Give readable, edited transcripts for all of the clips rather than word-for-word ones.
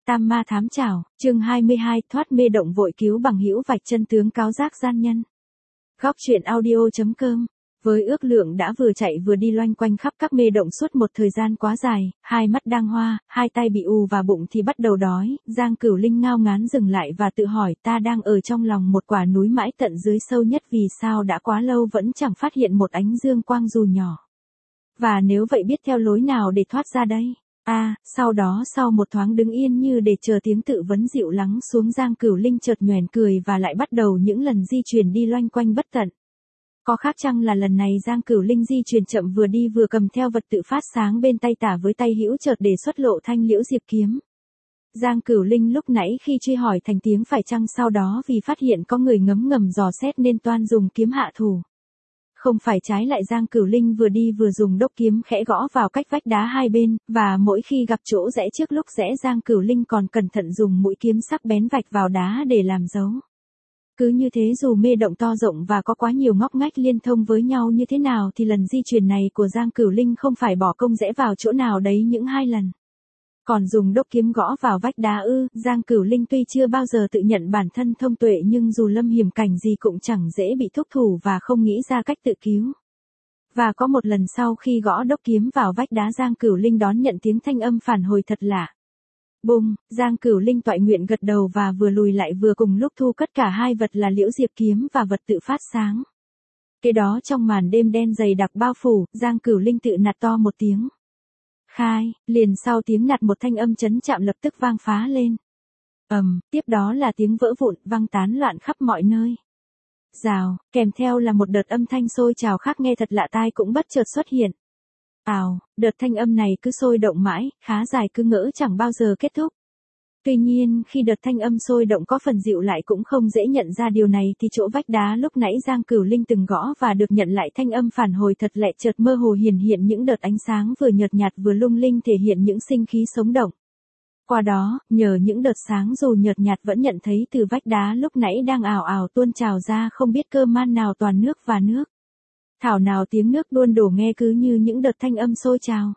Tam ma thám trảo, chương 22, thoát mê động vội cứu bằng hữu vạch chân tướng cáo giác gian nhân. Góc truyện audio.com. Với ước lượng đã vừa chạy vừa đi loanh quanh khắp các mê động suốt một thời gian quá dài, hai mắt đang hoa, hai tay bị ù và bụng thì bắt đầu đói, Giang Cửu Linh ngao ngán dừng lại và tự hỏi, ta đang ở trong lòng một quả núi mãi tận dưới sâu nhất, vì sao đã quá lâu vẫn chẳng phát hiện một ánh dương quang dù nhỏ. Và nếu vậy biết theo lối nào để thoát ra đây? Sau đó sau một thoáng đứng yên như để chờ tiếng tự vấn dịu lắng xuống, Giang Cửu Linh chợt nhoẻn cười và lại bắt đầu những lần di chuyển đi loanh quanh bất tận. Có khác chăng là lần này Giang Cửu Linh di chuyển chậm, vừa đi vừa cầm theo vật tự phát sáng bên tay tả với tay hữu, chợt để xuất lộ thanh liễu diệp kiếm. Giang Cửu Linh lúc nãy khi truy hỏi thành tiếng phải chăng sau đó vì phát hiện có người ngấm ngầm dò xét nên toan dùng kiếm hạ thủ. Không phải, trái lại Giang Cửu Linh vừa đi vừa dùng đốc kiếm khẽ gõ vào cách vách đá hai bên, và mỗi khi gặp chỗ rẽ trước lúc rẽ Giang Cửu Linh còn cẩn thận dùng mũi kiếm sắc bén vạch vào đá để làm dấu. Cứ như thế, dù mê động to rộng và có quá nhiều ngóc ngách liên thông với nhau như thế nào thì lần di chuyển này của Giang Cửu Linh không phải bỏ công rẽ vào chỗ nào đấy những 2 lần. Còn dùng đốc kiếm gõ vào vách đá Giang Cửu Linh tuy chưa bao giờ tự nhận bản thân thông tuệ, nhưng dù lâm hiểm cảnh gì cũng chẳng dễ bị thúc thủ và không nghĩ ra cách tự cứu. Và có một lần sau khi gõ đốc kiếm vào vách đá, Giang Cửu Linh đón nhận tiếng thanh âm phản hồi thật lạ. Bùng, Giang Cửu Linh toại nguyện gật đầu và vừa lùi lại vừa cùng lúc thu cất cả hai vật là liễu diệp kiếm và vật tự phát sáng. Kế đó trong màn đêm đen dày đặc bao phủ, Giang Cửu Linh tự nạt to một tiếng. Khai, liền sau tiếng nạt một thanh âm chấn chạm lập tức vang phá lên. Tiếp đó là tiếng vỡ vụn vang tán loạn khắp mọi nơi. Rào, kèm theo là một đợt âm thanh sôi trào khác nghe thật lạ tai cũng bất chợt xuất hiện. Đợt thanh âm này cứ sôi động mãi, khá dài, cứ ngỡ chẳng bao giờ kết thúc. Tuy nhiên, khi đợt thanh âm sôi động có phần dịu lại cũng không dễ nhận ra điều này thì chỗ vách đá lúc nãy Giang Cửu Linh từng gõ và được nhận lại thanh âm phản hồi thật lẹ chợt mơ hồ hiện những đợt ánh sáng vừa nhợt nhạt vừa lung linh, thể hiện những sinh khí sống động. Qua đó, nhờ những đợt sáng dù nhợt nhạt vẫn nhận thấy từ vách đá lúc nãy đang ào ào tuôn trào ra không biết cơ man nào toàn nước và nước. Thảo nào tiếng nước đuôn đổ nghe cứ như những đợt thanh âm sôi trào.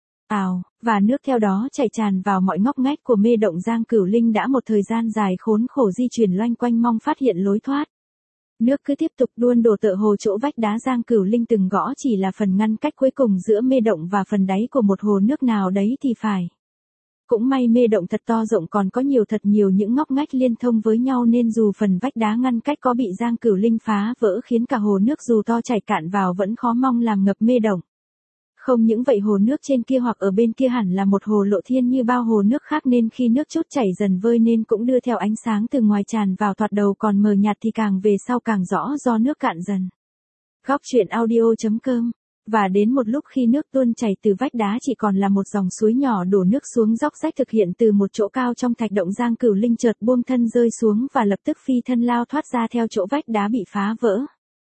Và nước theo đó chảy tràn vào mọi ngóc ngách của mê động. Giang Cửu Linh đã một thời gian dài khốn khổ di chuyển loanh quanh mong phát hiện lối thoát. Nước cứ tiếp tục đuôn đổ, tựa hồ chỗ vách đá Giang Cửu Linh từng gõ chỉ là phần ngăn cách cuối cùng giữa mê động và phần đáy của một hồ nước nào đấy thì phải. Cũng may mê động thật to rộng còn có thật nhiều những ngóc ngách liên thông với nhau, nên dù phần vách đá ngăn cách có bị Giang Cửu Linh phá vỡ khiến cả hồ nước dù to chảy cạn vào vẫn khó mong làm ngập mê động. Không những vậy, hồ nước trên kia hoặc ở bên kia hẳn là một hồ lộ thiên như bao hồ nước khác, nên khi nước chút chảy dần vơi nên cũng đưa theo ánh sáng từ ngoài tràn vào, thoạt đầu còn mờ nhạt thì càng về sau càng rõ do nước cạn dần. Góc truyện audio.com. Và đến một lúc khi nước tuôn chảy từ vách đá chỉ còn là một dòng suối nhỏ đổ nước xuống dốc rách thực hiện từ một chỗ cao trong thạch động, Giang Cửu Linh chợt buông thân rơi xuống và lập tức phi thân lao thoát ra theo chỗ vách đá bị phá vỡ.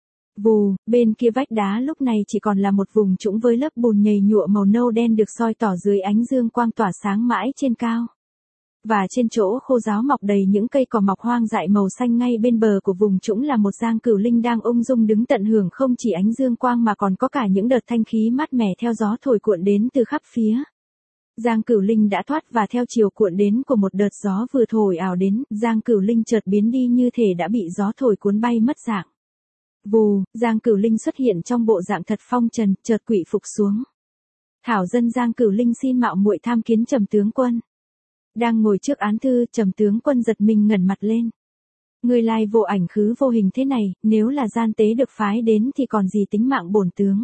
Vù, bên kia vách đá lúc này chỉ còn là một vùng trũng với lớp bùn nhầy nhụa màu nâu đen được soi tỏ dưới ánh dương quang tỏa sáng mãi trên cao. Và trên chỗ khô ráo mọc đầy những cây cỏ mọc hoang dại màu xanh, ngay bên bờ của vùng trũng là một Giang Cửu Linh đang ung dung đứng tận hưởng không chỉ ánh dương quang mà còn có cả những đợt thanh khí mát mẻ theo gió thổi cuộn đến từ khắp phía. Giang Cửu Linh đã thoát và theo chiều cuộn đến của một đợt gió vừa thổi ảo đến, Giang Cửu Linh chợt biến đi như thể đã bị gió thổi cuốn bay mất dạng. Vù, Giang Cửu Linh xuất hiện trong bộ dạng thật phong trần, chợt quỵ phục xuống. Thảo dân Giang Cửu Linh xin mạo muội tham kiến Trầm tướng quân. Đang ngồi trước án thư, Trầm tướng quân giật mình ngẩng mặt lên. Người lai vô ảnh khứ vô hình thế này, nếu là gian tế được phái đến thì còn gì tính mạng bổn tướng.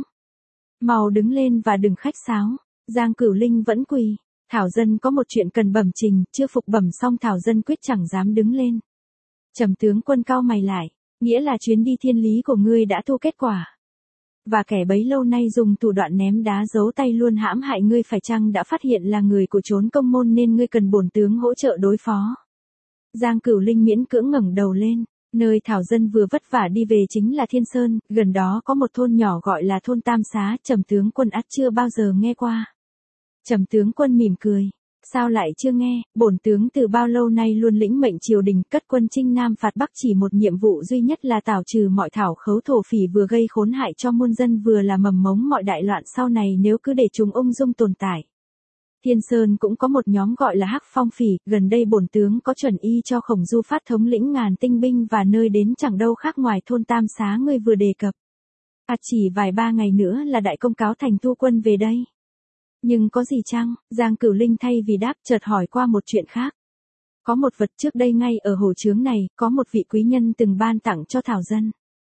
Mau đứng lên và đừng khách sáo. Giang Cửu Linh vẫn quỳ. Thảo dân có một chuyện cần bẩm trình, chưa phục bẩm xong Thảo dân quyết chẳng dám đứng lên. Trầm tướng quân cau mày lại. Nghĩa là chuyến đi thiên lý của ngươi đã thu kết quả. Và kẻ bấy lâu nay dùng thủ đoạn ném đá giấu tay luôn hãm hại ngươi phải chăng đã phát hiện là người của trốn công môn nên ngươi cần bổn tướng hỗ trợ đối phó. Giang Cửu Linh miễn cưỡng ngẩng đầu lên. Nơi Thảo dân vừa vất vả đi về chính là Thiên Sơn, gần đó có một thôn nhỏ gọi là thôn Tam Xá. Trầm tướng quân ắt chưa bao giờ nghe qua. Trầm tướng quân mỉm cười. Sao lại chưa nghe, bổn tướng từ bao lâu nay luôn lĩnh mệnh triều đình cất quân chinh Nam phạt Bắc, chỉ một nhiệm vụ duy nhất là tảo trừ mọi thảo khấu thổ phỉ vừa gây khốn hại cho muôn dân vừa là mầm mống mọi đại loạn sau này nếu cứ để chúng ung dung tồn tại. Thiên Sơn cũng có một nhóm gọi là Hắc Phong Phỉ, gần đây bổn tướng có chuẩn y cho Khổng Du Phát thống lĩnh ngàn tinh binh và nơi đến chẳng đâu khác ngoài thôn Tam Xá ngươi vừa đề cập. Chỉ vài ba ngày nữa là đại công cáo thành thu quân về đây. Nhưng có gì chăng? Giang Cửu Linh thay vì đáp chợt hỏi qua một chuyện khác. Có một vật trước đây ngay ở hồ chướng này, có một vị quý nhân từng ban tặng cho Thảo Dân.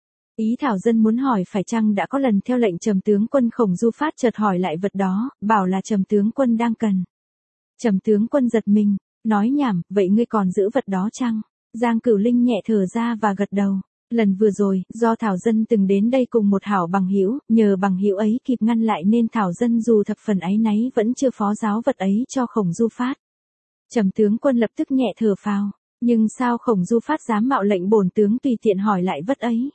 Ý Thảo Dân muốn hỏi phải chăng đã có lần theo lệnh Trầm tướng quân Khổng Du Phát chợt hỏi lại vật đó, bảo là Trầm tướng quân đang cần. Trầm tướng quân giật mình, nói nhảm, vậy ngươi còn giữ vật đó chăng? Giang Cửu Linh nhẹ thở ra và gật đầu. Lần vừa rồi, do Thảo Dân từng đến đây cùng một hảo bằng hữu, nhờ bằng hữu ấy kịp ngăn lại nên Thảo Dân dù thập phần áy náy vẫn chưa phó giáo vật ấy cho Khổng Du Phát. Trầm tướng quân lập tức nhẹ thở phào, nhưng sao Khổng Du Phát dám mạo lệnh bổn tướng tùy tiện hỏi lại vật ấy?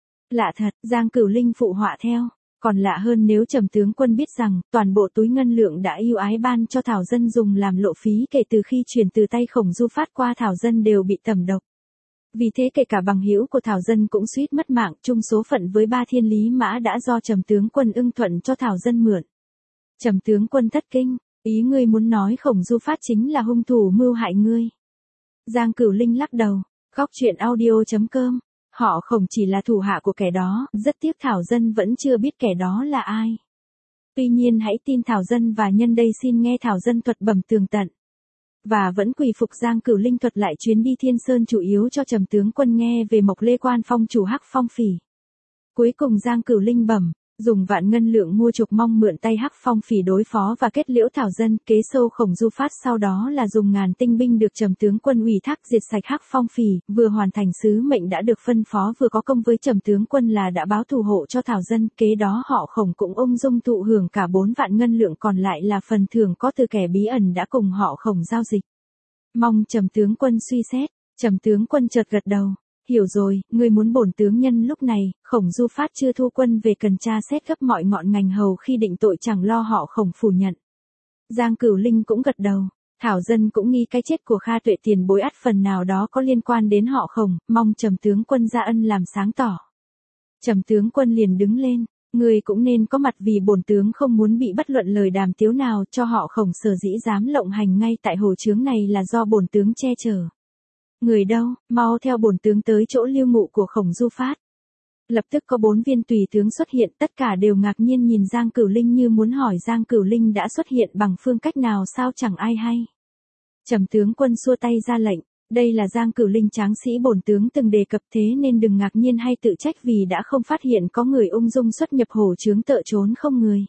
Lạ thật, Giang Cửu Linh phụ họa theo. Còn lạ hơn nếu Trầm tướng quân biết rằng, toàn bộ túi ngân lượng đã ưu ái ban cho Thảo Dân dùng làm lộ phí kể từ khi chuyển từ tay Khổng Du Phát qua Thảo Dân đều bị tẩm độc. Vì thế kể cả bằng hữu của Thảo Dân cũng suýt mất mạng, chung số phận với 3 thiên lý mã đã do Trầm tướng quân ưng thuận cho Thảo Dân mượn. Trầm tướng quân thất kinh, ý ngươi muốn nói Khổng Du Phát chính là hung thủ mưu hại ngươi? Giang Cửu Linh lắc đầu, góc truyện audio.com. Họ Khổng chỉ là thủ hạ của kẻ đó, rất tiếc Thảo Dân vẫn chưa biết kẻ đó là ai. Tuy nhiên hãy tin Thảo Dân và nhân đây xin nghe Thảo Dân thuật bẩm tường tận. Và vẫn quỳ phục Giang Cửu Linh thuật lại chuyến đi Thiên Sơn chủ yếu cho Trầm tướng quân nghe về Mộc Lê Quan phong chủ Hắc Phong Phỉ. Cuối cùng Giang Cửu Linh bẩm, dùng vạn ngân lượng mua chuộc mong mượn tay Hắc Phong Phỉ đối phó và kết liễu Thảo Dân, kế sâu Khổng Du Phát sau đó là dùng ngàn tinh binh được Trầm tướng quân ủy thác diệt sạch Hắc Phong Phỉ, vừa hoàn thành sứ mệnh đã được phân phó vừa có công với Trầm tướng quân là đã báo thù hộ cho Thảo Dân, kế đó họ Khổng cũng ung dung thụ hưởng cả 4 vạn ngân lượng còn lại là phần thưởng có từ kẻ bí ẩn đã cùng họ Khổng giao dịch. Mong Trầm tướng quân suy xét. Trầm tướng quân chợt gật đầu. Hiểu rồi, ngươi muốn bổn tướng nhân lúc này, Khổng Du Phát chưa thu quân về cần tra xét gấp mọi ngọn ngành hầu khi định tội chẳng lo họ Khổng phủ nhận. Giang Cửu Linh cũng gật đầu. Thảo Dân cũng nghi cái chết của Kha Tuệ tiền bối ắt phần nào đó có liên quan đến họ Khổng, mong Trầm tướng quân ra ân làm sáng tỏ. Trầm tướng quân liền đứng lên. Ngươi cũng nên có mặt vì bổn tướng không muốn bị bất luận lời đàm tiếu nào cho họ Khổng sở dĩ dám lộng hành ngay tại hồ chướng này là do bổn tướng che chở. Người đâu, mau theo bổn tướng tới chỗ lưu ngụ của Khổng Du Phát. Lập tức có 4 viên tùy tướng xuất hiện, tất cả đều ngạc nhiên nhìn Giang Cửu Linh như muốn hỏi Giang Cửu Linh đã xuất hiện bằng phương cách nào sao chẳng ai hay. Trầm tướng quân xua tay ra lệnh, đây là Giang Cửu Linh tráng sĩ bổn tướng từng đề cập thế nên đừng ngạc nhiên hay tự trách vì đã không phát hiện có người ung dung xuất nhập hồ chướng tợ trốn không người.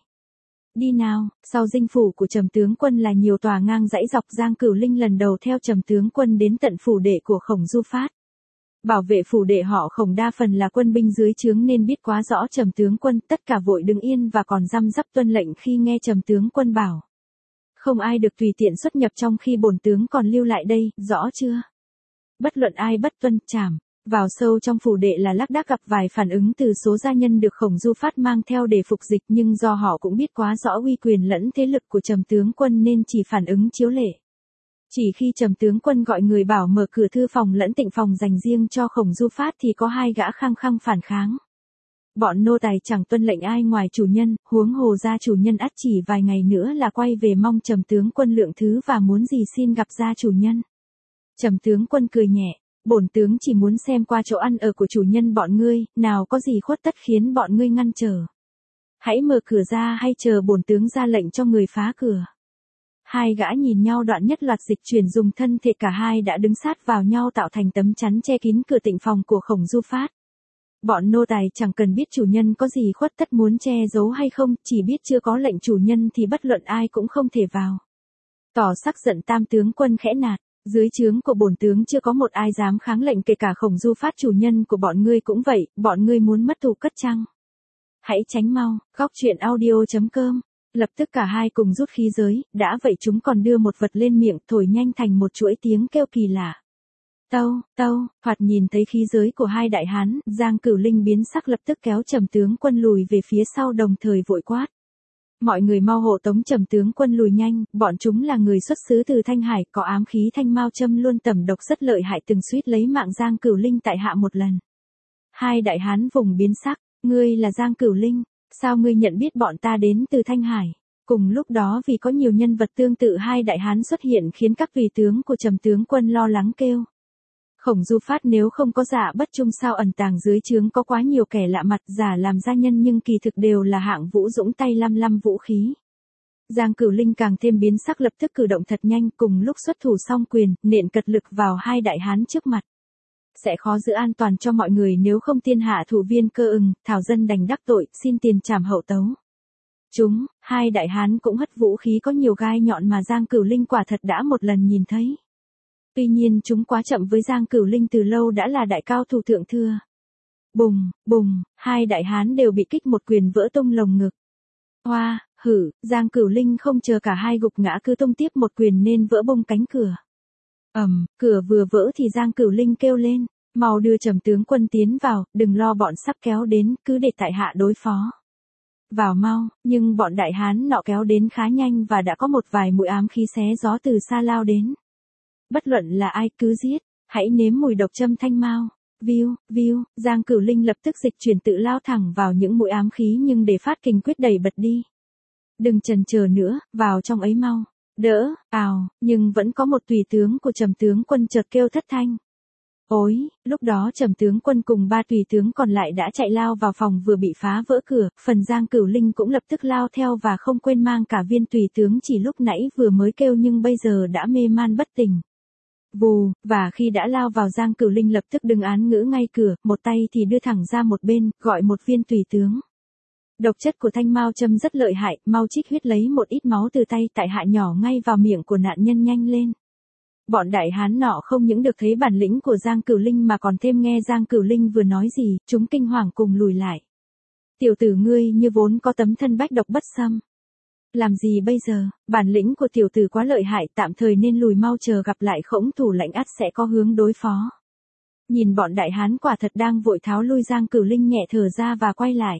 Đi nào, sau dinh phủ của Trầm tướng quân là nhiều tòa ngang dãy dọc Giang Cửu Linh lần đầu theo Trầm tướng quân đến tận phủ đệ của Khổng Du Phát. Bảo vệ phủ đệ họ Khổng đa phần là quân binh dưới trướng nên biết quá rõ Trầm tướng quân, tất cả vội đứng yên và còn răm rắp tuân lệnh khi nghe Trầm tướng quân bảo. Không ai được tùy tiện xuất nhập trong khi bổn tướng còn lưu lại đây, rõ chưa? Bất luận ai bất tuân, trảm. Vào sâu trong phủ đệ là lác đác gặp vài phản ứng từ số gia nhân được Khổng Du Phát mang theo để phục dịch nhưng do họ cũng biết quá rõ uy quyền lẫn thế lực của Trầm tướng quân nên chỉ phản ứng chiếu lệ. Chỉ khi Trầm tướng quân gọi người bảo mở cửa thư phòng lẫn tịnh phòng dành riêng cho Khổng Du Phát thì có 2 gã khăng khăng phản kháng. Bọn nô tài chẳng tuân lệnh ai ngoài chủ nhân, huống hồ gia chủ nhân ắt chỉ vài ngày nữa là quay về mong Trầm tướng quân lượng thứ và muốn gì xin gặp gia chủ nhân. Trầm tướng quân cười nhẹ, bổn tướng chỉ muốn xem qua chỗ ăn ở của chủ nhân bọn ngươi, nào có gì khuất tất khiến bọn ngươi ngăn trở. Hãy mở cửa ra hay chờ bổn tướng ra lệnh cho người phá cửa. 2 gã nhìn nhau đoạn nhất loạt dịch chuyển dùng thân thể cả hai đã đứng sát vào nhau tạo thành tấm chắn che kín cửa tịnh phòng của Khổng Du Phát. Bọn nô tài chẳng cần biết chủ nhân có gì khuất tất muốn che giấu hay không, chỉ biết chưa có lệnh chủ nhân thì bất luận ai cũng không thể vào. Tỏ sắc giận Tam tướng quân khẽ nạt, dưới trướng của bổn tướng chưa có một ai dám kháng lệnh kể cả Khổng Du Phát chủ nhân của bọn ngươi cũng vậy, bọn ngươi muốn mất thù cất chăng? Hãy tránh mau, góc truyện audio.com. Lập tức cả hai cùng rút khí giới, đã vậy chúng còn đưa một vật lên miệng thổi nhanh thành một chuỗi tiếng kêu kỳ lạ. Tâu, tâu, thoạt nhìn thấy khí giới của 2 đại hán, Giang Cửu Linh biến sắc lập tức kéo Trầm tướng quân lùi về phía sau đồng thời vội quát. Mọi người mau hộ tống Trầm tướng quân lùi nhanh, bọn chúng là người xuất xứ từ Thanh Hải, có ám khí thanh mao châm luôn tẩm độc rất lợi hại từng suýt lấy mạng Giang Cửu Linh tại hạ một lần. 2 đại hán vùng biến sắc, ngươi là Giang Cửu Linh, sao ngươi nhận biết bọn ta đến từ Thanh Hải? Cùng lúc đó vì có nhiều nhân vật tương tự hai đại hán xuất hiện khiến các tùy tướng của Trầm tướng quân lo lắng kêu. Khổng Du Phát nếu không có Dạ Bất Trung sao ẩn tàng dưới trướng có quá nhiều kẻ lạ mặt giả làm gia nhân nhưng kỳ thực đều là hạng vũ dũng tay lăm lăm vũ khí. Giang Cửu Linh càng thêm biến sắc lập tức cử động thật nhanh cùng lúc xuất thủ song quyền, nện cật lực vào hai đại hán trước mặt. Sẽ khó giữ an toàn cho mọi người nếu không tiên hạ thủ viên cơ ừng, Thảo Dân đành đắc tội, xin tiền trảm hậu tấu. Hai đại hán cũng hất vũ khí có nhiều gai nhọn mà Giang Cửu Linh quả thật đã một lần nhìn thấy. Tuy nhiên chúng quá chậm với Giang Cửu Linh từ lâu đã là đại cao thủ thượng thừa. Bùng, bùng, hai đại hán đều bị kích một quyền vỡ tung lồng ngực. Hoa, hử, Giang Cửu Linh không chờ cả hai gục ngã cứ tung tiếp một quyền nên vỡ bung cánh cửa. Cửa vừa vỡ thì Giang Cửu Linh kêu lên, mau đưa Trầm tướng quân tiến vào, đừng lo bọn sắp kéo đến, cứ để tại hạ đối phó. Vào mau, nhưng bọn đại hán nọ kéo đến khá nhanh và đã có một vài mũi ám khí xé gió từ xa lao đến. Bất luận là ai cứ giết, hãy nếm mùi độc châm thanh mao. Viu, Giang Cửu Linh lập tức dịch chuyển tự lao thẳng vào những mũi ám khí nhưng để phát kình quyết đẩy bật đi. Đừng chần chờ nữa, vào trong ấy mau. Đỡ, nhưng vẫn có một tùy tướng của Trầm tướng quân chợt kêu thất thanh. Ôi, lúc đó Trầm tướng quân cùng ba tùy tướng còn lại đã chạy lao vào phòng vừa bị phá vỡ cửa, phần Giang Cửu Linh cũng lập tức lao theo và không quên mang cả viên tùy tướng chỉ lúc nãy vừa mới kêu nhưng bây giờ đã mê man bất tỉnh. Vù, và khi đã lao vào Giang Cửu Linh lập tức đứng án ngữ ngay cửa, một tay thì đưa thẳng ra một bên, gọi một viên tùy tướng. Độc chất của thanh mao châm rất lợi hại, mau trích huyết lấy một ít máu từ tay tại hạ nhỏ ngay vào miệng của nạn nhân nhanh lên. Bọn đại hán nọ không những được thấy bản lĩnh của Giang Cửu Linh mà còn thêm nghe Giang Cửu Linh vừa nói gì, chúng kinh hoàng cùng lùi lại. Tiểu tử ngươi như vốn có tấm thân bách độc bất xâm. Làm gì bây giờ, bản lĩnh của tiểu tử quá lợi hại tạm thời nên lùi mau chờ gặp lại Khổng thủ lãnh ắt sẽ có hướng đối phó. Nhìn bọn đại hán quả thật đang vội tháo lui Giang Cửu Linh nhẹ thở ra và quay lại.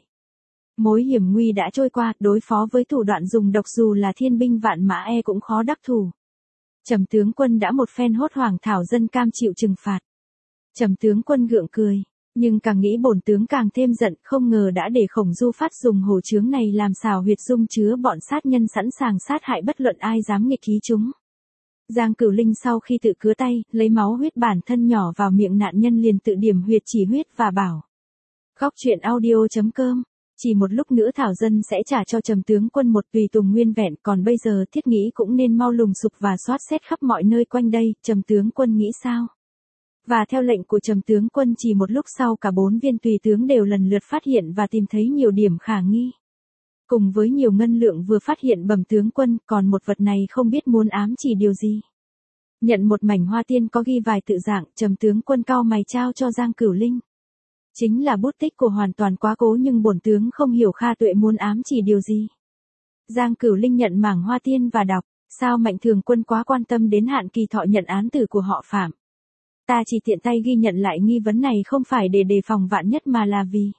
Mối hiểm nguy đã trôi qua, đối phó với thủ đoạn dùng độc dù là thiên binh vạn mã cũng khó đắc thủ. Trầm tướng quân đã một phen hốt hoảng Thảo Dân cam chịu trừng phạt. Trầm tướng quân gượng cười, nhưng càng nghĩ bổn tướng càng thêm giận, không ngờ đã để Khổng Du Phát dùng hổ chướng này làm xào huyệt dung chứa bọn sát nhân sẵn sàng sát hại bất luận ai dám nghịch ý chúng. Giang Cửu Linh sau khi tự cứa tay, lấy máu huyết bản thân nhỏ vào miệng nạn nhân liền tự điểm huyệt chỉ huyết và bảo. Góc truyện audio.com, chỉ một lúc nữa Thảo Dân sẽ trả cho Trầm tướng quân một tùy tùng nguyên vẹn, còn bây giờ thiết nghĩ cũng nên mau lùng sục và soát xét khắp mọi nơi quanh đây, Trầm tướng quân nghĩ sao? Và theo lệnh của Trầm tướng quân chỉ một lúc sau cả 4 viên tùy tướng đều lần lượt phát hiện và tìm thấy nhiều điểm khả nghi. Cùng với nhiều ngân lượng vừa phát hiện bẩm tướng quân, còn một vật này không biết muốn ám chỉ điều gì. Nhận một mảnh hoa tiên có ghi vài tự dạng, Trầm tướng quân cau mày trao cho Giang Cửu Linh. Chính là bút tích của hoàn toàn quá cố nhưng bổn tướng không hiểu Kha Tuệ muốn ám chỉ điều gì. Giang Cửu Linh nhận mảng hoa tiên và đọc, sao Mạnh Thường Quân quá quan tâm đến hạn kỳ thọ nhận án tử của họ Phạm. Ta chỉ tiện tay ghi nhận lại nghi vấn này không phải để đề phòng vạn nhất mà là vì.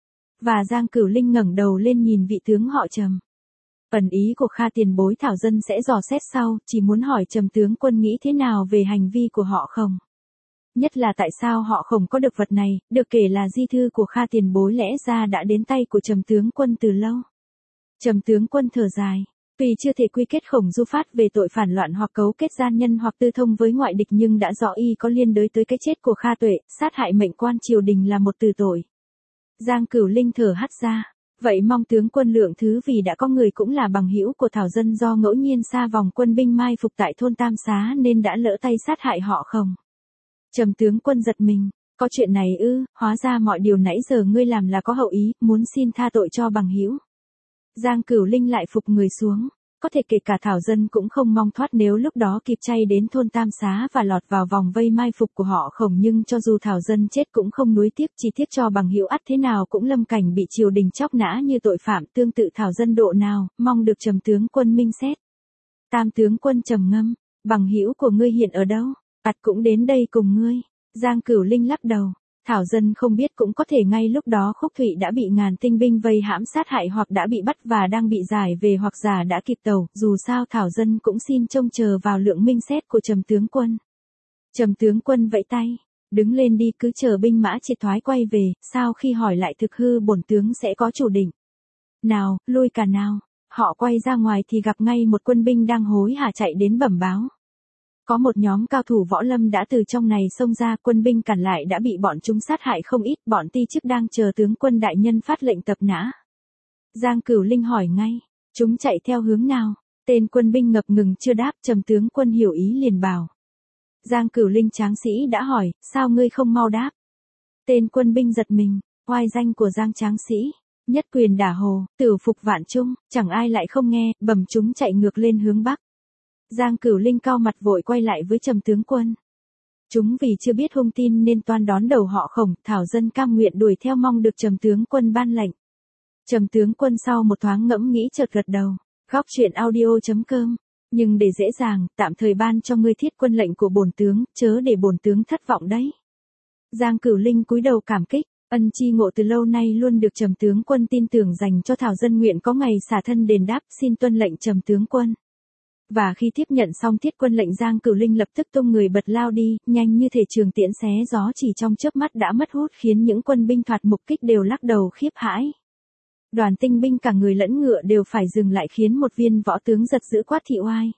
Và Giang Cửu Linh ngẩng đầu lên nhìn vị tướng họ Trầm. Ẩn ý của Kha tiền bối Thảo Dân sẽ dò xét sau, chỉ muốn hỏi Trầm tướng quân nghĩ thế nào về hành vi của họ không? Nhất là tại sao họ không có được vật này, được kể là di thư của Kha tiền bối lẽ ra đã đến tay của Trầm tướng quân từ lâu. Trầm tướng quân thở dài, tuy chưa thể quy kết Khổng Du Phát về tội phản loạn hoặc cấu kết gian nhân hoặc tư thông với ngoại địch nhưng đã rõ y có liên đới tới cái chết của Kha Tuệ, sát hại mệnh quan triều đình là một từ tội. Giang Cửu Linh thở hắt ra, vậy mong tướng quân lượng thứ vì đã có người cũng là bằng hữu của Thảo Dân do ngẫu nhiên xa vòng quân binh mai phục tại thôn Tam Xá nên đã lỡ tay sát hại họ không? Trầm tướng quân giật mình, có chuyện này ư, hóa ra mọi điều nãy giờ ngươi làm là có hậu ý, muốn xin tha tội cho bằng hữu. Giang Cửu Linh lại phục người xuống, có thể kể cả Thảo Dân cũng không mong thoát nếu lúc đó kịp chay đến thôn Tam Xá và lọt vào vòng vây mai phục của họ Khổng nhưng cho dù Thảo Dân chết cũng không nuối tiếc chỉ tiếc cho bằng hữu ắt thế nào cũng lâm cảnh bị triều đình chóc nã như tội phạm tương tự Thảo Dân độ nào, mong được Trầm tướng quân minh xét. Tam tướng quân trầm ngâm, bằng hữu của ngươi hiện ở đâu? Ắt cũng đến đây cùng ngươi. Giang Cửu Linh lắc đầu, Thảo Dân không biết cũng có thể ngay lúc đó Khúc Thụy đã bị ngàn tinh binh vây hãm sát hại hoặc đã bị bắt và đang bị giải về hoặc giả đã kịp tàu, dù sao Thảo Dân cũng xin trông chờ vào lượng minh xét của Trầm tướng quân. Trầm tướng quân vẫy tay, đứng lên đi cứ chờ binh mã triệt thoái quay về, sau khi hỏi lại thực hư bổn tướng sẽ có chủ định. Nào, lui cả nào. Họ quay ra ngoài thì gặp ngay một quân binh đang hối hả chạy đến bẩm báo. Có một nhóm cao thủ võ lâm đã từ trong này xông ra, quân binh cản lại đã bị bọn chúng sát hại không ít, bọn ti chức đang chờ tướng quân đại nhân phát lệnh tập nã. Giang Cửu Linh hỏi ngay, chúng chạy theo hướng nào? Tên quân binh ngập ngừng chưa đáp, Trầm tướng quân hiểu ý liền bảo. Giang Cửu Linh tráng sĩ đã hỏi, sao ngươi không mau đáp? Tên quân binh giật mình, oai danh của Giang tráng sĩ, nhất quyền đả hồ, tử phục vạn trung, chẳng ai lại không nghe, bẩm chúng chạy ngược lên hướng bắc. Giang Cửu Linh cau mặt vội quay lại với Trầm tướng quân. Chúng vì chưa biết hung tin nên toan đón đầu họ Khổng, thảo dân cam nguyện đuổi theo mong được Trầm tướng quân ban lệnh. Trầm tướng quân sau một thoáng ngẫm nghĩ chợt gật đầu. Góc truyện audio.com. Nhưng để dễ dàng, tạm thời ban cho ngươi thiết quân lệnh của bổn tướng, chớ để bổn tướng thất vọng đấy. Giang Cửu Linh cúi đầu cảm kích, ân chi ngộ từ lâu nay luôn được Trầm tướng quân tin tưởng dành cho thảo dân nguyện có ngày xả thân đền đáp, xin tuân lệnh Trầm tướng quân. Và khi tiếp nhận xong thiết quân lệnh, Giang Cửu Linh lập tức tung người bật lao đi, nhanh như thể trường tiễn xé gió, chỉ trong chớp mắt đã mất hút, khiến những quân binh thoạt mục kích đều lắc đầu khiếp hãi. Đoàn tinh binh cả người lẫn ngựa đều phải dừng lại, khiến một viên võ tướng giật dữ quát thị oai.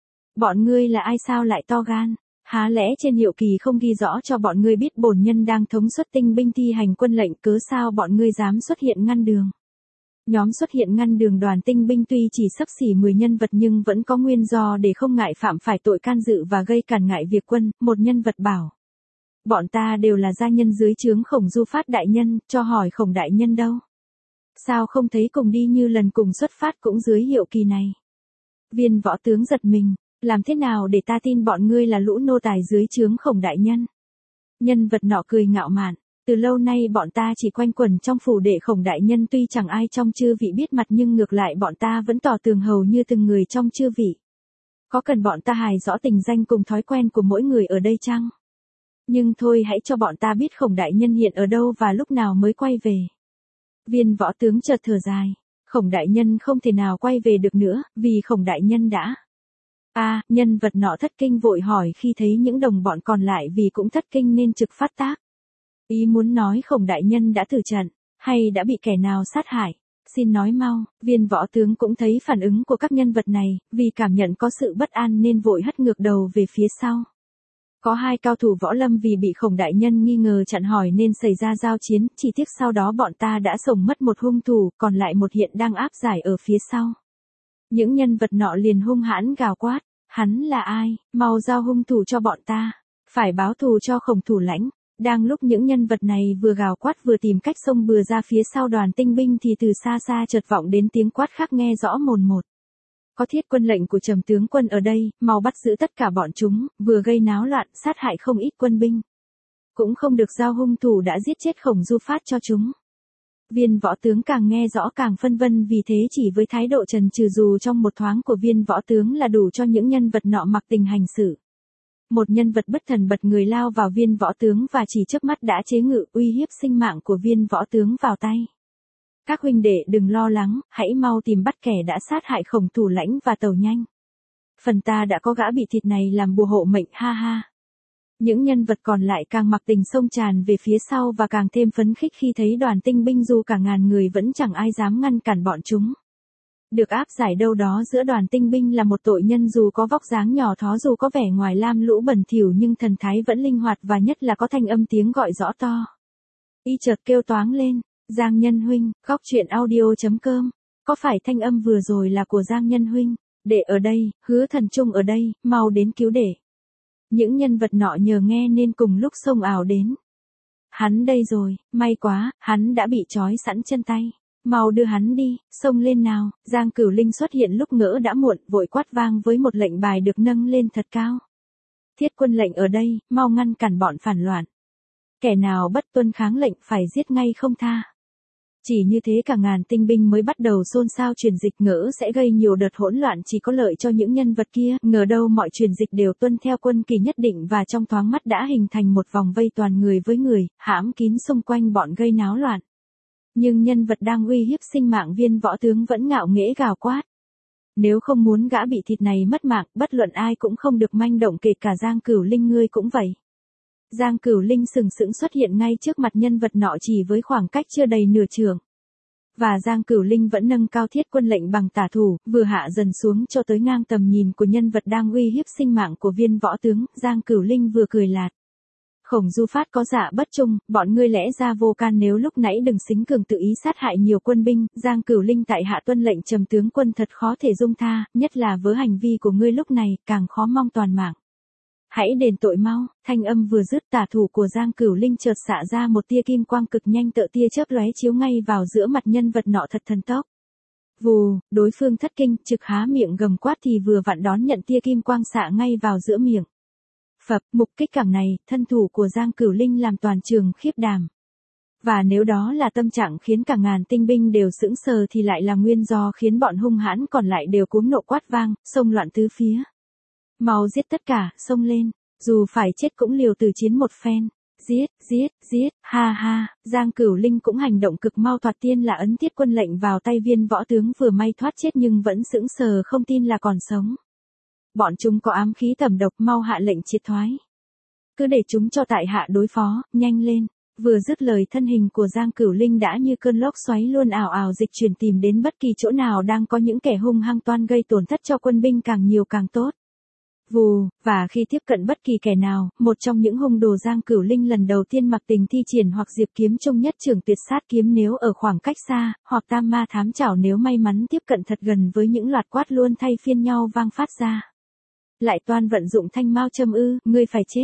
Bọn ngươi là ai sao lại to gan? Há lẽ trên hiệu kỳ không ghi rõ cho bọn ngươi biết bổn nhân đang thống suất tinh binh thi hành quân lệnh, cớ sao bọn ngươi dám xuất hiện ngăn đường? Nhóm xuất hiện ngăn đường đoàn tinh binh tuy chỉ xấp xỉ 10 nhân vật nhưng vẫn có nguyên do để không ngại phạm phải tội can dự và gây cản ngại việc quân. Một nhân vật bảo, bọn ta đều là gia nhân dưới trướng Khổng Du Phát đại nhân, cho hỏi Khổng đại nhân đâu? Sao không thấy cùng đi như lần cùng xuất phát cũng dưới hiệu kỳ này? Viên võ tướng giật mình, làm thế nào để ta tin bọn ngươi là lũ nô tài dưới trướng Khổng đại nhân? Nhân vật nọ cười ngạo mạn, từ lâu nay bọn ta chỉ quanh quẩn trong phủ đệ Khổng đại nhân, tuy chẳng ai trong chư vị biết mặt nhưng ngược lại bọn ta vẫn tỏ tường hầu như từng người trong chư vị. Có cần bọn ta hài rõ tình danh cùng thói quen của mỗi người ở đây chăng? Nhưng thôi hãy cho bọn ta biết Khổng đại nhân hiện ở đâu và lúc nào mới quay về. Viên võ tướng chợt thở dài, Khổng đại nhân không thể nào quay về được nữa, vì Khổng đại nhân đã. Nhân vật nọ thất kinh vội hỏi, khi thấy những đồng bọn còn lại vì cũng thất kinh nên trực phát tác. Ý muốn nói Khổng đại nhân đã tử trận, hay đã bị kẻ nào sát hại? Xin nói mau. Viên võ tướng cũng thấy phản ứng của các nhân vật này, vì cảm nhận có sự bất an nên vội hất ngược đầu về phía sau. Có 2 cao thủ võ lâm vì bị Khổng đại nhân nghi ngờ chặn hỏi nên xảy ra giao chiến, chỉ tiếc sau đó bọn ta đã sổng mất một hung thủ, còn lại một hiện đang áp giải ở phía sau. Những nhân vật nọ liền hung hãn gào quát, hắn là ai, mau giao hung thủ cho bọn ta, phải báo thù cho Khổng thủ lãnh. Đang lúc những nhân vật này vừa gào quát vừa tìm cách xông bừa ra phía sau đoàn tinh binh thì từ xa xa chợt vọng đến tiếng quát khác nghe rõ mồn một. Có thiết quân lệnh của Trầm tướng quân ở đây, mau bắt giữ tất cả bọn chúng, vừa gây náo loạn, sát hại không ít quân binh. Cũng không được giao hung thủ đã giết chết Khổng Du Phát cho chúng. Viên võ tướng càng nghe rõ càng phân vân, vì thế chỉ với thái độ trần trừ dù trong một thoáng của viên võ tướng là đủ cho những nhân vật nọ mặc tình hành xử. Một nhân vật bất thần bật người lao vào viên võ tướng và chỉ chớp mắt đã chế ngự uy hiếp sinh mạng của viên võ tướng vào tay. Các huynh đệ đừng lo lắng, hãy mau tìm bắt kẻ đã sát hại Khổng thủ lãnh và tàu nhanh. Phần ta đã có gã bị thịt này làm bùa hộ mệnh, ha ha. Những nhân vật còn lại càng mặc tình xông tràn về phía sau và càng thêm phấn khích khi thấy đoàn tinh binh dù cả ngàn người vẫn chẳng ai dám ngăn cản bọn chúng. Được áp giải đâu đó giữa đoàn tinh binh là một tội nhân dù có vóc dáng nhỏ thó, dù có vẻ ngoài lam lũ bẩn thỉu nhưng thần thái vẫn linh hoạt và nhất là có thanh âm tiếng gọi rõ to. Y chợt kêu toáng lên, Giang Nhân huynh, góc truyện audio.com, có phải thanh âm vừa rồi là của Giang Nhân huynh? Đệ ở đây, Hứa Thần Trung ở đây, mau đến cứu đệ. Những nhân vật nọ nhờ nghe nên cùng lúc xông ào đến. Hắn đây rồi, may quá, hắn đã bị trói sẵn chân tay. Mau đưa hắn đi, xông lên nào. Giang Cửu Linh xuất hiện lúc ngỡ đã muộn, vội quát vang với một lệnh bài được nâng lên thật cao. Thiết quân lệnh ở đây, mau ngăn cản bọn phản loạn. Kẻ nào bất tuân kháng lệnh phải giết ngay không tha. Chỉ như thế cả ngàn tinh binh mới bắt đầu xôn xao truyền dịch, ngỡ sẽ gây nhiều đợt hỗn loạn chỉ có lợi cho những nhân vật kia, ngờ đâu mọi truyền dịch đều tuân theo quân kỳ nhất định và trong thoáng mắt đã hình thành một vòng vây toàn người với người, hãm kín xung quanh bọn gây náo loạn. Nhưng nhân vật đang uy hiếp sinh mạng viên võ tướng vẫn ngạo nghễ gào quát. Nếu không muốn gã bị thịt này mất mạng, bất luận ai cũng không được manh động, kể cả Giang Cửu Linh ngươi cũng vậy. Giang Cửu Linh sừng sững xuất hiện ngay trước mặt nhân vật nọ chỉ với khoảng cách chưa đầy nửa trượng. Và Giang Cửu Linh vẫn nâng cao thiết quân lệnh bằng tả thủ, vừa hạ dần xuống cho tới ngang tầm nhìn của nhân vật đang uy hiếp sinh mạng của viên võ tướng, Giang Cửu Linh vừa cười lạt. Khổng Du Phát có dạ bất trung, bọn ngươi lẽ ra vô can nếu lúc nãy đừng xính cường tự ý sát hại nhiều quân binh, Giang Cửu Linh tại hạ tuân lệnh trầm tướng quân thật khó thể dung tha, nhất là với hành vi của ngươi lúc này, càng khó mong toàn mạng. Hãy đền tội mau, thanh âm vừa dứt tả thủ của Giang Cửu Linh chợt xạ ra một tia kim quang cực nhanh tựa tia chớp lóe chiếu ngay vào giữa mặt nhân vật nọ thật thần tốc. Vù, đối phương thất kinh, trực há miệng gầm quát thì vừa vặn đón nhận tia kim quang xạ ngay vào giữa miệng. Phập, mục kích cảm này, thân thủ của Giang Cửu Linh làm toàn trường khiếp đảm. Và nếu đó là tâm trạng khiến cả ngàn tinh binh đều sững sờ thì lại là nguyên do khiến bọn hung hãn còn lại đều cuống nộ quát vang, xông loạn tứ phía. Mau giết tất cả, xông lên, dù phải chết cũng liều từ chiến một phen. Giết, giết, giết, ha ha, Giang Cửu Linh cũng hành động cực mau thoạt tiên là ấn thiết quân lệnh vào tay viên võ tướng vừa may thoát chết nhưng vẫn sững sờ không tin là còn sống. Bọn chúng có ám khí tẩm độc mau hạ lệnh triệt thoái. Cứ để chúng cho tại hạ đối phó, nhanh lên. Vừa dứt lời thân hình của Giang Cửu Linh đã như cơn lốc xoáy luôn ảo ảo dịch chuyển tìm đến bất kỳ chỗ nào đang có những kẻ hung hăng toan gây tổn thất cho quân binh càng nhiều càng tốt. Vù, và khi tiếp cận bất kỳ kẻ nào, một trong những hung đồ Giang Cửu Linh lần đầu tiên mặc tình thi triển hoặc diệp kiếm trung nhất trường tuyệt sát kiếm nếu ở khoảng cách xa, hoặc tam ma thám chảo nếu may mắn tiếp cận thật gần với những loạt quát luôn thay phiên nhau vang phát ra. Lại toan vận dụng thanh mao châm ư, ngươi phải chết.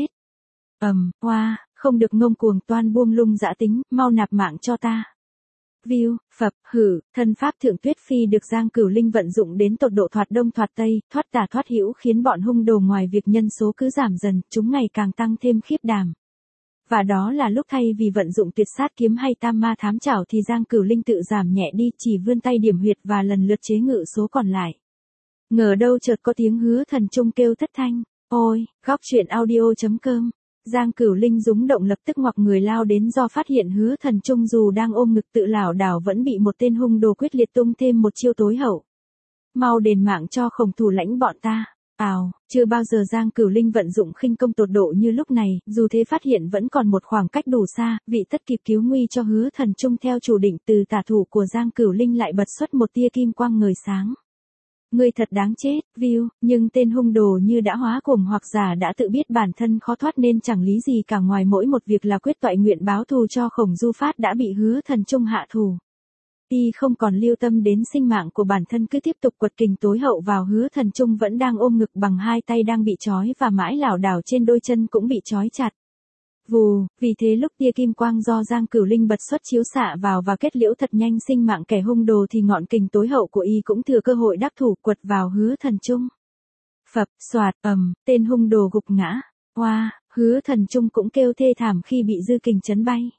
Hoa, không được ngông cuồng toan buông lung dã tính, mau nạp mạng cho ta. View, phập, hử, thân pháp thượng tuyết phi được Giang Cửu Linh vận dụng đến tột độ thoạt đông thoạt tây, thoát tà thoát hữu khiến bọn hung đồ ngoài việc nhân số cứ giảm dần, chúng ngày càng tăng thêm khiếp đảm. Và đó là lúc thay vì vận dụng tuyệt sát kiếm hay tam ma thám chảo thì Giang Cửu Linh tự giảm nhẹ đi, chỉ vươn tay điểm huyệt và lần lượt chế ngự số còn lại. Ngờ đâu chợt có tiếng Hứa Thần Trung kêu thất thanh, ôi, góc truyện audio.com. Giang Cửu Linh rúng động lập tức ngoặc người lao đến do phát hiện Hứa Thần Trung dù đang ôm ngực tự lảo đảo vẫn bị một tên hung đồ quyết liệt tung thêm một chiêu tối hậu. Mau đền mạng cho Khổng thủ lãnh bọn ta. Chưa bao giờ Giang Cửu Linh vận dụng khinh công tột độ như lúc này, dù thế phát hiện vẫn còn một khoảng cách đủ xa, vị tất kịp cứu nguy cho Hứa Thần Trung theo chủ định từ tả thủ của Giang Cửu Linh lại bật xuất một tia kim quang ngời sáng. Ngươi thật đáng chết, view, nhưng tên hung đồ như đã hóa cuồng hoặc giả đã tự biết bản thân khó thoát nên chẳng lý gì cả ngoài mỗi một việc là quyết toại nguyện báo thù cho Khổng Du Phát đã bị Hứa Thần Trung hạ thù. Y không còn lưu tâm đến sinh mạng của bản thân cứ tiếp tục quật kình tối hậu vào Hứa Thần Trung vẫn đang ôm ngực bằng hai tay đang bị trói và mãi lảo đảo trên đôi chân cũng bị trói chặt. Vù, vì thế lúc tia kim quang do Giang Cửu Linh bật xuất chiếu xạ vào và kết liễu thật nhanh sinh mạng kẻ hung đồ thì ngọn kình tối hậu của y cũng thừa cơ hội đắc thủ quật vào Hứa Thần Trung. Phập, xoạt, tên hung đồ gục ngã. Hoa, Hứa Thần Trung cũng kêu thê thảm khi bị dư kình chấn bay.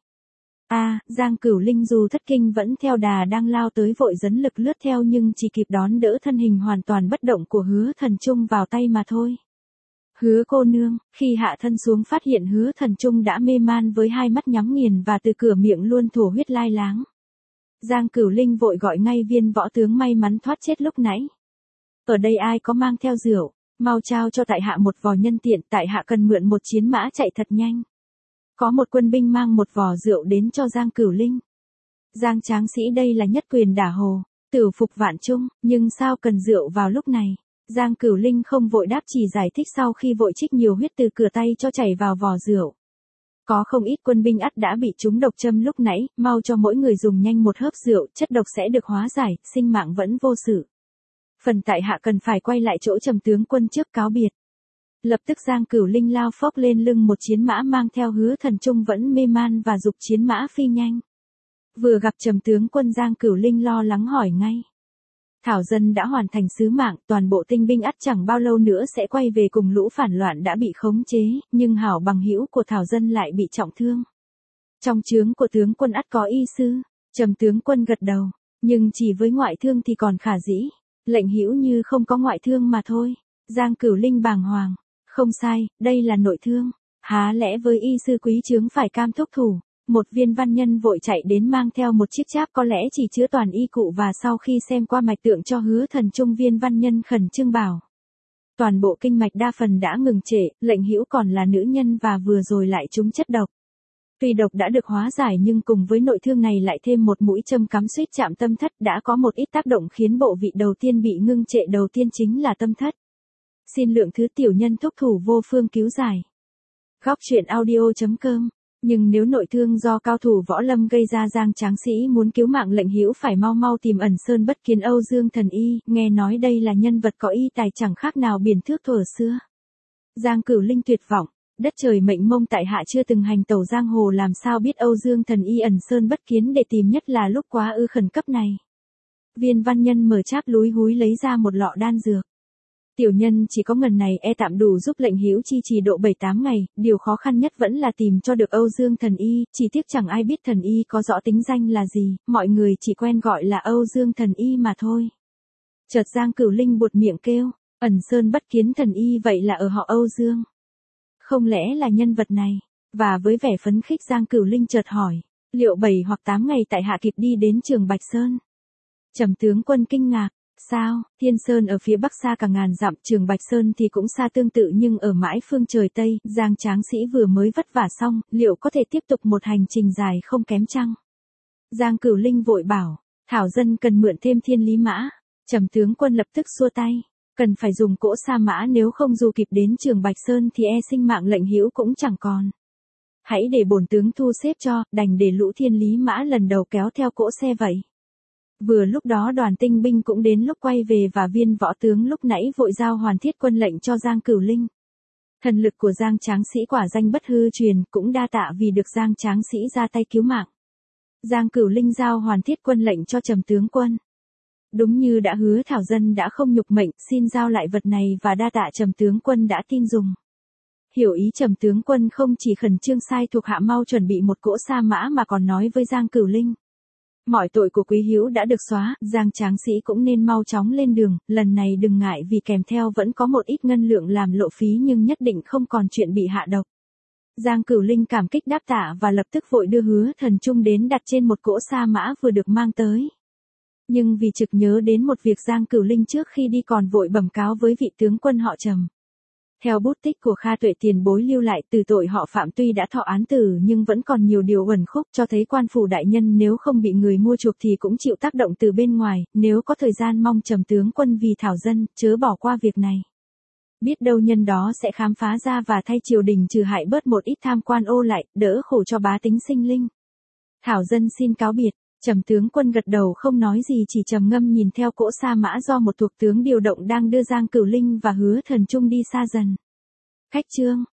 Giang Cửu Linh dù thất kinh vẫn theo đà đang lao tới vội dấn lực lướt theo nhưng chỉ kịp đón đỡ thân hình hoàn toàn bất động của Hứa Thần Trung vào tay mà thôi. Hứa cô nương, khi hạ thân xuống phát hiện Hứa Thần Trung đã mê man với hai mắt nhắm nghiền và từ cửa miệng luôn thổ huyết lai láng. Giang Cửu Linh vội gọi ngay viên võ tướng may mắn thoát chết lúc nãy. Ở đây ai có mang theo rượu, mau trao cho tại hạ một vò nhân tiện, tại hạ cần mượn một chiến mã chạy thật nhanh. Có một quân binh mang một vò rượu đến cho Giang Cửu Linh. Giang tráng sĩ đây là nhất quyền đả hồ, tử phục vạn chung, nhưng sao cần rượu vào lúc này? Giang Cửu Linh không vội đáp chỉ giải thích sau khi vội trích nhiều huyết từ cửa tay cho chảy vào vò rượu. Có không ít quân binh ắt đã bị trúng độc châm lúc nãy, mau cho mỗi người dùng nhanh một hớp rượu, chất độc sẽ được hóa giải, sinh mạng vẫn vô sự. Phần tại hạ cần phải quay lại chỗ trầm tướng quân trước cáo biệt. Lập tức Giang Cửu Linh lao phốc lên lưng một chiến mã mang theo Hứa Thần Trung vẫn mê man và giục chiến mã phi nhanh. Vừa gặp trầm tướng quân Giang Cửu Linh lo lắng hỏi ngay. Thảo dân đã hoàn thành sứ mạng, toàn bộ tinh binh ắt chẳng bao lâu nữa sẽ quay về cùng lũ phản loạn đã bị khống chế, nhưng hảo bằng hữu của Thảo dân lại bị trọng thương. Trong trướng của tướng quân ắt có y sư, trầm tướng quân gật đầu, nhưng chỉ với ngoại thương thì còn khả dĩ, lệnh hữu như không có ngoại thương mà thôi. Giang Cửu Linh bàng hoàng, không sai, đây là nội thương, há lẽ với y sư quý trướng phải cam thúc thủ. Một viên văn nhân vội chạy đến mang theo một chiếc cháp có lẽ chỉ chứa toàn y cụ và sau khi xem qua mạch tượng cho Hứa Thần Trung viên văn nhân khẩn trương bảo. Toàn bộ kinh mạch đa phần đã ngừng trệ, lệnh hữu còn là nữ nhân và vừa rồi lại trúng chất độc. Tuy độc đã được hóa giải nhưng cùng với nội thương này lại thêm một mũi châm cắm suýt chạm tâm thất đã có một ít tác động khiến bộ vị đầu tiên bị ngưng trệ, đầu tiên chính là tâm thất. Xin lượng thứ tiểu nhân thúc thủ vô phương cứu giải. Góc truyện audio.com. Nhưng nếu nội thương do cao thủ võ lâm gây ra, Giang Tráng Sĩ muốn cứu mạng Lệnh Hữu phải mau mau tìm Ẩn Sơn Bất Kiến Âu Dương Thần Y, nghe nói đây là nhân vật có y tài chẳng khác nào biển thước thuở xưa. Giang Cửu Linh tuyệt vọng, đất trời mệnh mông tại hạ chưa từng hành tẩu giang hồ, làm sao biết Âu Dương Thần Y Ẩn Sơn Bất Kiến để tìm, nhất là lúc quá ư khẩn cấp này. Viên văn nhân mở cháp lúi húi lấy ra một lọ đan dược. Tiểu nhân chỉ có ngần này e tạm đủ giúp Lệnh Hữu chi trì độ 7-8 ngày, điều khó khăn nhất vẫn là tìm cho được Âu Dương Thần Y, chỉ tiếc chẳng ai biết Thần Y có rõ tính danh là gì, mọi người chỉ quen gọi là Âu Dương Thần Y mà thôi. Chợt Giang Cửu Linh buột miệng kêu, Ẩn Sơn Bất Kiến Thần Y vậy là ở họ Âu Dương. Không lẽ là nhân vật này? Và với vẻ phấn khích Giang Cửu Linh chợt hỏi, liệu 7 hoặc 8 ngày tại hạ kịp đi đến Trường Bạch Sơn? Trầm tướng quân kinh ngạc. Sao, Thiên Sơn ở phía bắc xa cả ngàn dặm, Trường Bạch Sơn thì cũng xa tương tự nhưng ở mãi phương trời Tây, Giang Tráng Sĩ vừa mới vất vả xong, liệu có thể tiếp tục một hành trình dài không kém chăng? Giang Cửu Linh vội bảo, thảo dân cần mượn thêm Thiên Lý Mã. Trầm tướng quân lập tức xua tay, cần phải dùng cỗ sa mã, nếu không dù kịp đến Trường Bạch Sơn thì e sinh mạng Lệnh Hữu cũng chẳng còn. Hãy để bổn tướng thu xếp cho, đành để lũ Thiên Lý Mã lần đầu kéo theo cỗ xe vậy. Vừa lúc đó đoàn tinh binh cũng đến lúc quay về và viên võ tướng lúc nãy vội giao hoàn thiết quân lệnh cho Giang Cửu Linh. Thần lực của Giang Tráng Sĩ quả danh bất hư truyền, cũng đa tạ vì được Giang Tráng Sĩ ra tay cứu mạng. Giang Cửu Linh giao hoàn thiết quân lệnh cho Trầm tướng quân. Đúng như đã hứa, thảo dân đã không nhục mệnh, xin giao lại vật này và đa tạ Trầm tướng quân đã tin dùng. Hiểu ý Trầm tướng quân không chỉ khẩn trương sai thuộc hạ mau chuẩn bị một cỗ sa mã mà còn nói với Giang Cửu Linh. Mọi tội của Quý Hữu đã được xóa, Giang Tráng Sĩ cũng nên mau chóng lên đường, lần này đừng ngại vì kèm theo vẫn có một ít ngân lượng làm lộ phí nhưng nhất định không còn chuyện bị hạ độc. Giang Cửu Linh cảm kích đáp tạ và lập tức vội đưa Hứa Thần Trung đến đặt trên một cỗ sa mã vừa được mang tới. Nhưng vì trực nhớ đến một việc, Giang Cửu Linh trước khi đi còn vội bẩm cáo với vị tướng quân họ Trầm. Theo bút tích của Kha Tuệ tiền bối lưu lại, từ tội họ phạm tuy đã thọ án tử nhưng vẫn còn nhiều điều uẩn khúc, cho thấy quan phủ đại nhân nếu không bị người mua chuộc thì cũng chịu tác động từ bên ngoài, nếu có thời gian mong Trầm tướng quân vì thảo dân, chớ bỏ qua việc này. Biết đâu nhân đó sẽ khám phá ra và thay triều đình trừ hại bớt một ít tham quan ô lại, đỡ khổ cho bá tính sinh linh. Thảo dân xin cáo biệt. Trầm tướng quân gật đầu không nói gì, chỉ trầm ngâm nhìn theo cỗ sa mã do một thuộc tướng điều động đang đưa Giang Cửu Linh và Hứa Thần Trung đi xa dần. Khách trương,